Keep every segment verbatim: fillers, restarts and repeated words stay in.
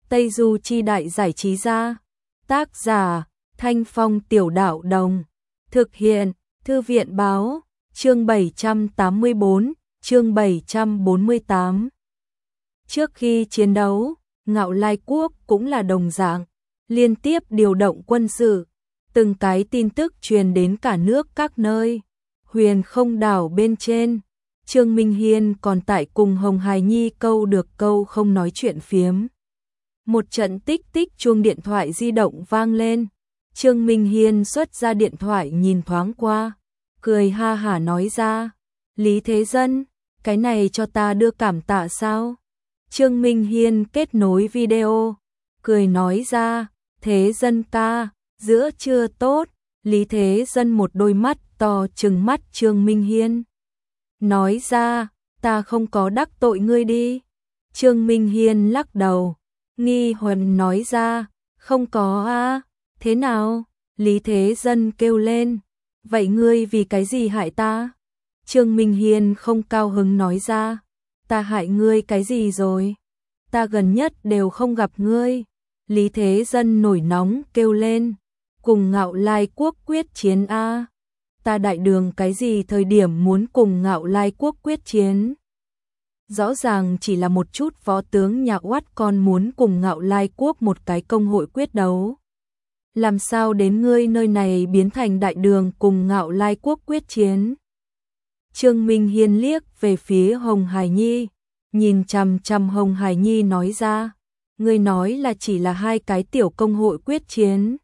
Tây Du Chi Đại Giải Trí Gia. Tác giả Thanh Phong Tiểu Đạo Đồng. Thực hiện Thư viện Báo. Chương bảy trăm tám mươi tư, chương bảy trăm bốn mươi tám. Trước khi chiến đấu, Ngạo Lai Quốc cũng là đồng dạng, liên tiếp điều động quân sự, từng cái tin tức truyền đến cả nước các nơi. Huyền Không đảo bên trên, Trương Minh Hiên còn tại cùng Hồng Hải Nhi câu được câu không nói chuyện phiếm. Một trận tích tích chuông điện thoại di động vang lên, Trương Minh Hiên xuất ra điện thoại nhìn thoáng qua, cười ha hả nói ra, Lý Thế Dân, cái này cho ta đưa cảm tạ sao? Trương Minh Hiên kết nối video, cười nói ra, Thế Dân ca, giữa trưa tốt. Lý Thế Dân một đôi mắt to trừng mắt Trương Minh Hiên. Nói ra, ta không có đắc tội ngươi đi. Trương Minh Hiên lắc đầu, nghi huần nói ra, không có a. Thế nào? Lý Thế Dân kêu lên, vậy ngươi vì cái gì hại ta? Trương Minh Hiên không cao hứng nói ra, ta hại ngươi cái gì rồi? Ta gần nhất đều không gặp ngươi. Lý Thế Dân nổi nóng kêu lên, cùng Ngạo Lai Quốc quyết chiến a. Ta Đại Đường cái gì thời điểm muốn cùng Ngạo Lai Quốc quyết chiến? Rõ ràng chỉ là một chút võ tướng nhà oát con muốn cùng Ngạo Lai Quốc một cái công hội quyết đấu. Làm sao đến ngươi nơi này biến thành Đại Đường cùng Ngạo Lai Quốc quyết chiến? Trương Minh Hiên liếc về phía Hồng Hải Nhi, nhìn chằm chằm Hồng Hải Nhi nói ra, ngươi nói là chỉ là hai cái tiểu công hội quyết chiến,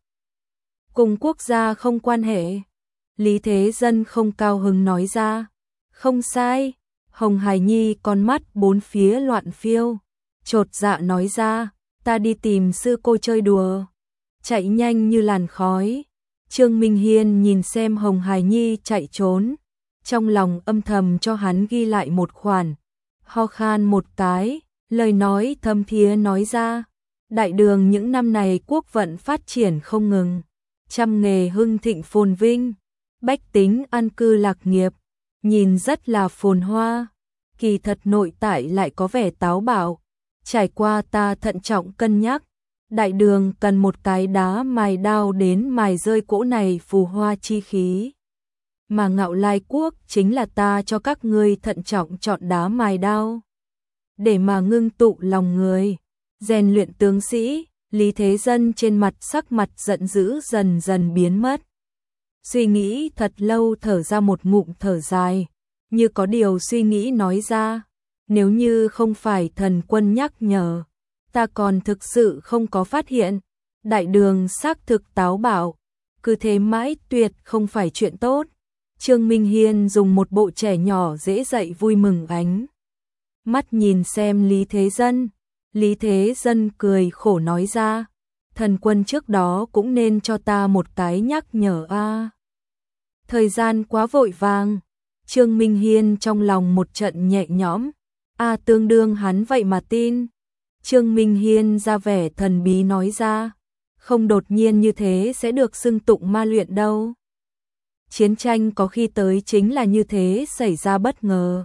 cùng quốc gia không quan hệ. Lý Thế Dân không cao hứng nói ra, không sai. Hồng Hải Nhi con mắt bốn phía loạn phiêu, chột dạ nói ra, ta đi tìm sư cô chơi đùa, chạy nhanh như làn khói. Trương Minh Hiên nhìn xem Hồng Hải Nhi chạy trốn, trong lòng âm thầm cho hắn ghi lại một khoản, ho khan một cái, lời nói thâm thiế nói ra, Đại Đường những năm này quốc vận phát triển không ngừng, trăm nghề hưng thịnh phồn vinh, bách tính an cư lạc nghiệp, nhìn rất là phồn hoa, kỳ thật nội tại lại có vẻ táo bạo. Trải qua ta thận trọng cân nhắc, Đại Đường cần một cái đá mài đao đến mài rơi cỗ này phù hoa chi khí. Mà Ngạo Lai Quốc chính là ta cho các ngươi thận trọng chọn đá mài đao, để mà ngưng tụ lòng người, rèn luyện tướng sĩ. Lý Thế Dân trên mặt sắc mặt giận dữ dần dần biến mất. Suy nghĩ thật lâu thở ra một ngụm thở dài, như có điều suy nghĩ nói ra, nếu như không phải thần quân nhắc nhở, ta còn thực sự không có phát hiện, Đại Đường xác thực táo bạo, cứ thế mãi tuyệt không phải chuyện tốt. Trương Minh Hiên dùng một bộ trẻ nhỏ dễ dạy vui mừng ánh mắt nhìn xem Lý Thế Dân. Lý Thế Dân cười khổ nói ra, thần quân trước đó cũng nên cho ta một cái nhắc nhở a. Thời gian quá vội vàng. Trương Minh Hiên trong lòng một trận nhẹ nhõm, a tương đương hắn vậy mà tin. Trương Minh Hiên ra vẻ thần bí nói ra, không đột nhiên như thế sẽ được xưng tụng ma luyện đâu. Chiến tranh có khi tới chính là như thế xảy ra bất ngờ.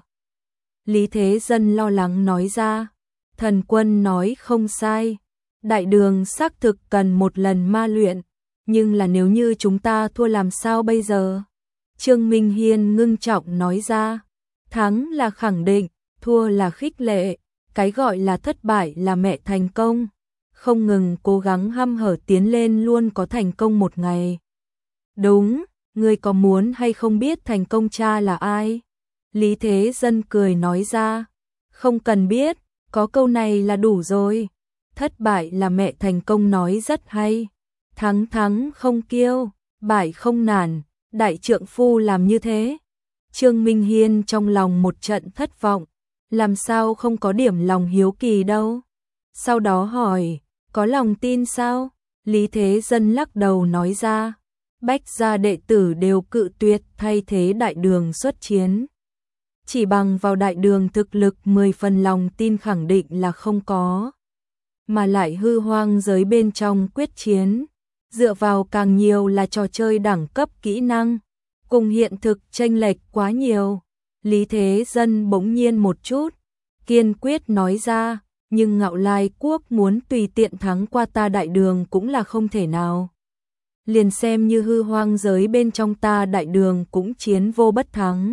Lý Thế Dân lo lắng nói ra, thần quân nói không sai, Đại Đường xác thực cần một lần ma luyện, nhưng là nếu như chúng ta thua làm sao bây giờ? Trương Minh Hiên ngưng trọng nói ra, thắng là khẳng định, thua là khích lệ, cái gọi là thất bại là mẹ thành công, không ngừng cố gắng hăm hở tiến lên luôn có thành công một ngày. Đúng, ngươi có muốn hay không biết thành công cha là ai? Lý Thế Dân cười nói ra, không cần biết, có câu này là đủ rồi. Thất bại là mẹ thành công nói rất hay, thắng thắng không kiêu, bại không nản, đại trượng phu làm như thế. Trương Minh Hiên trong lòng một trận thất vọng, làm sao không có điểm lòng hiếu kỳ đâu. Sau đó hỏi, có lòng tin sao? Lý Thế Dân lắc đầu nói ra, bách gia đệ tử đều cự tuyệt thay thế Đại Đường xuất chiến. Chỉ bằng vào Đại Đường thực lực mười phần lòng tin khẳng định là không có. Mà lại hư hoang giới bên trong quyết chiến, dựa vào càng nhiều là trò chơi đẳng cấp kỹ năng, cùng hiện thực chênh lệch quá nhiều. Lý Thế Dân bỗng nhiên một chút, kiên quyết nói ra, nhưng Ngạo Lai quốc muốn tùy tiện thắng qua ta Đại Đường cũng là không thể nào. Liền xem như hư hoang giới bên trong ta Đại Đường cũng chiến vô bất thắng.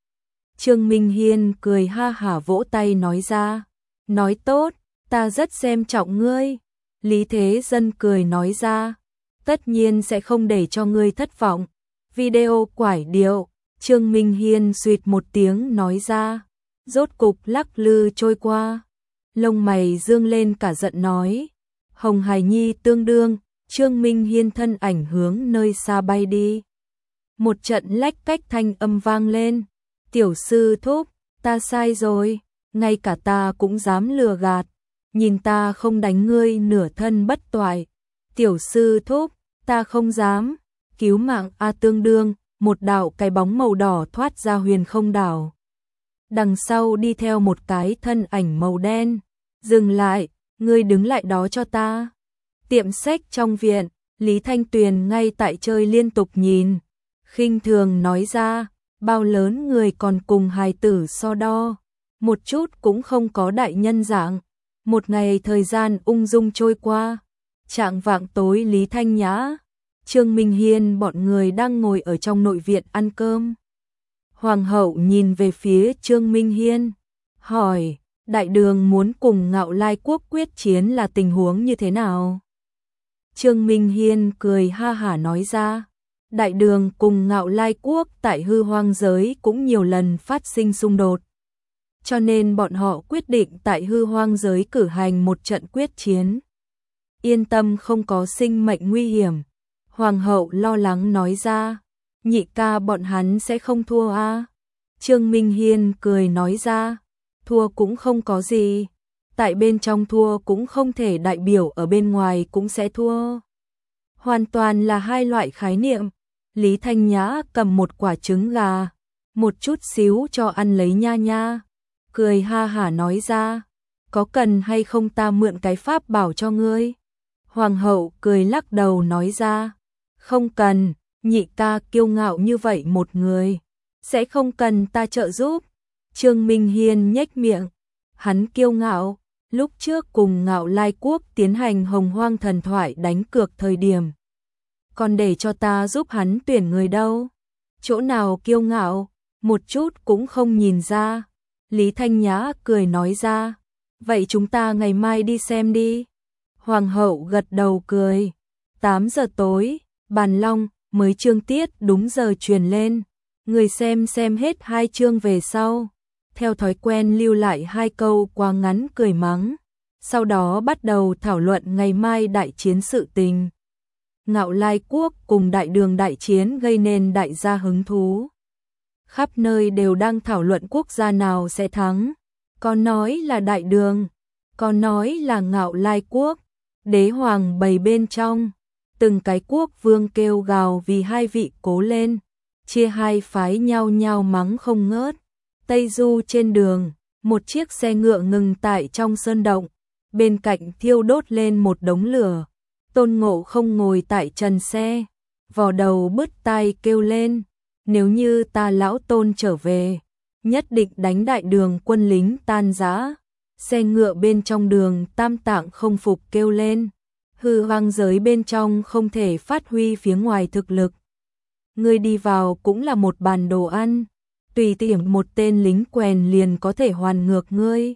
Trương Minh Hiên cười ha hả vỗ tay nói ra, nói tốt, ta rất xem trọng ngươi. Lý Thế Dân cười nói ra, tất nhiên sẽ không để cho ngươi thất vọng. Video quải điệu, Trương Minh Hiên suýt một tiếng nói ra, rốt cục lắc lư trôi qua. Lông mày dương lên cả giận nói, Hồng Hải Nhi tương đương, Trương Minh Hiên thân ảnh hướng nơi xa bay đi. Một trận lách cách thanh âm vang lên, tiểu sư thúc, ta sai rồi, ngay cả ta cũng dám lừa gạt, nhìn ta không đánh ngươi nửa thân bất toại. Tiểu sư thúc, ta không dám, cứu mạng a tương đương, một đạo cái bóng màu đỏ thoát ra huyền không đảo. Đằng sau đi theo một cái thân ảnh màu đen, dừng lại, ngươi đứng lại đó cho ta. Tiệm sách trong viện, Lý Thanh Tuyền ngay tại chơi liên tục nhìn, khinh thường nói ra, bao lớn người còn cùng hài tử so đo, một chút cũng không có đại nhân dạng. Một ngày thời gian ung dung trôi qua, chạng vạng tối Lý Thanh Nhã, Trương Minh Hiên bọn người đang ngồi ở trong nội viện ăn cơm. Hoàng hậu nhìn về phía Trương Minh Hiên, hỏi, Đại Đường muốn cùng Ngạo Lai quốc quyết chiến là tình huống như thế nào? Trương Minh Hiên cười ha hả nói ra, Đại Đường cùng Ngạo Lai quốc tại hư hoang giới cũng nhiều lần phát sinh xung đột. Cho nên bọn họ quyết định tại hư hoang giới cử hành một trận quyết chiến. Yên tâm không có sinh mệnh nguy hiểm. Hoàng hậu lo lắng nói ra, nhị ca bọn hắn sẽ không thua a? Trương Minh Hiên cười nói ra, thua cũng không có gì. Tại bên trong thua cũng không thể đại biểu ở bên ngoài cũng sẽ thua. Hoàn toàn là hai loại khái niệm. Lý Thanh Nhã cầm một quả trứng gà, một chút xíu cho ăn lấy nha nha. Cười ha hả nói ra, có cần hay không ta mượn cái pháp bảo cho ngươi? Hoàng hậu cười lắc đầu nói ra, không cần, nhị ca kiêu ngạo như vậy một người, sẽ không cần ta trợ giúp. Trương Minh Hiên nhếch miệng, hắn kiêu ngạo, lúc trước cùng Ngạo Lai quốc tiến hành Hồng Hoang thần thoại đánh cược thời điểm. Còn để cho ta giúp hắn tuyển người đâu? Chỗ nào kiêu ngạo, một chút cũng không nhìn ra. Lý Thanh Nhã cười nói ra, vậy chúng ta ngày mai đi xem đi. Hoàng hậu gật đầu cười. tám giờ tối, Bàn Long, mới chương tiết đúng giờ truyền lên. Người xem xem hết hai chương về sau. Theo thói quen lưu lại hai câu quá ngắn cười mắng. Sau đó bắt đầu thảo luận ngày mai đại chiến sự tình. Ngạo Lai quốc cùng Đại Đường đại chiến gây nên đại gia hứng thú. Khắp nơi đều đang thảo luận quốc gia nào sẽ thắng. Có nói là Đại Đường, có nói là Ngạo Lai quốc. Đế hoàng bầy bên trong, từng cái quốc vương kêu gào vì hai vị cố lên, chia hai phái nhau nhau mắng không ngớt. Tây Du trên đường, một chiếc xe ngựa ngừng tại trong sơn động, bên cạnh thiêu đốt lên một đống lửa. Tôn Ngộ Không ngồi tại trần xe, vò đầu bứt tai kêu lên, nếu như ta lão Tôn trở về, nhất định đánh Đại Đường quân lính tan rã. Xe ngựa bên trong đường Tam Tạng không phục kêu lên, hư hoang giới bên trong không thể phát huy phía ngoài thực lực. Ngươi đi vào cũng là một bàn đồ ăn, tùy tiện một tên lính quèn liền có thể hoàn ngược ngươi.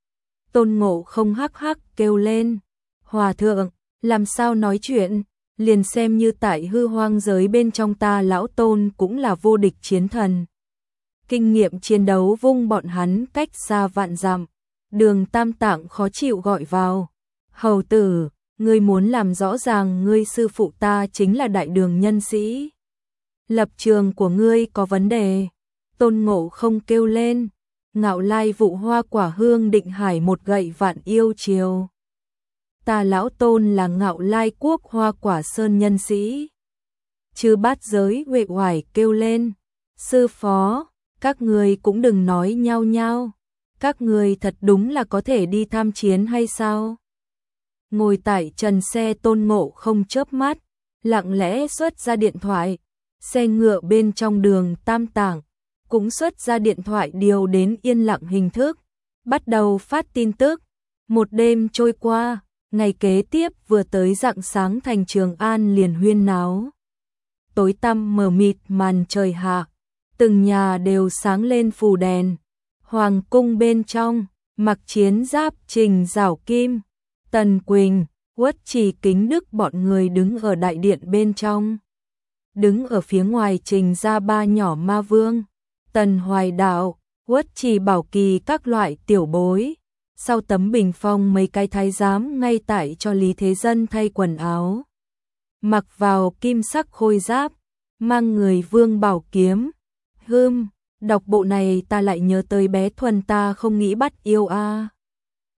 Tôn Ngộ Không hắc hắc kêu lên, Hòa thượng, làm sao nói chuyện, liền xem như tại hư hoang giới bên trong ta lão Tôn cũng là vô địch chiến thần. Kinh nghiệm chiến đấu vung bọn hắn cách xa vạn dặm. Đường Tam Tạng khó chịu gọi vào, hầu tử, ngươi muốn làm rõ ràng ngươi sư phụ ta chính là Đại Đường nhân sĩ. Lập trường của ngươi có vấn đề. Tôn Ngộ Không kêu lên, Ngạo Lai vụ hoa quả hương định hải một gậy vạn yêu chiều. Ta lão Tôn là Ngạo Lai quốc hoa quả sơn nhân sĩ. Chư bát giới uể oải kêu lên, sư phó, các ngươi cũng đừng nói nhau nhau. Các người thật đúng là có thể đi tham chiến hay sao? Ngồi tại trần xe Tôn Ngộ Không chớp mắt, lặng lẽ xuất ra điện thoại. Xe ngựa bên trong đường Tam Tạng cũng xuất ra điện thoại điều đến yên lặng hình thức, bắt đầu phát tin tức. Một đêm trôi qua, ngày kế tiếp vừa tới rạng sáng thành Trường An liền huyên náo. Tối tăm mờ mịt màn trời hạ, từng nhà đều sáng lên phù đèn. Hoàng cung bên trong, mặc chiến giáp Trình Giảo Kim, Tần Quỳnh, Uất Trì Kính Đức bọn người đứng ở đại điện bên trong. Đứng ở phía ngoài Trình ra ba nhỏ ma vương, Tần Hoài Đạo, Uất Trì Bảo Kỳ các loại tiểu bối. Sau tấm bình phong mấy cái thái giám ngay tại cho Lý Thế Dân thay quần áo. Mặc vào kim sắc khôi giáp, mang người vương bảo kiếm. Hưm, đọc bộ này ta lại nhớ tới bé Thuần ta không nghĩ bắt yêu a.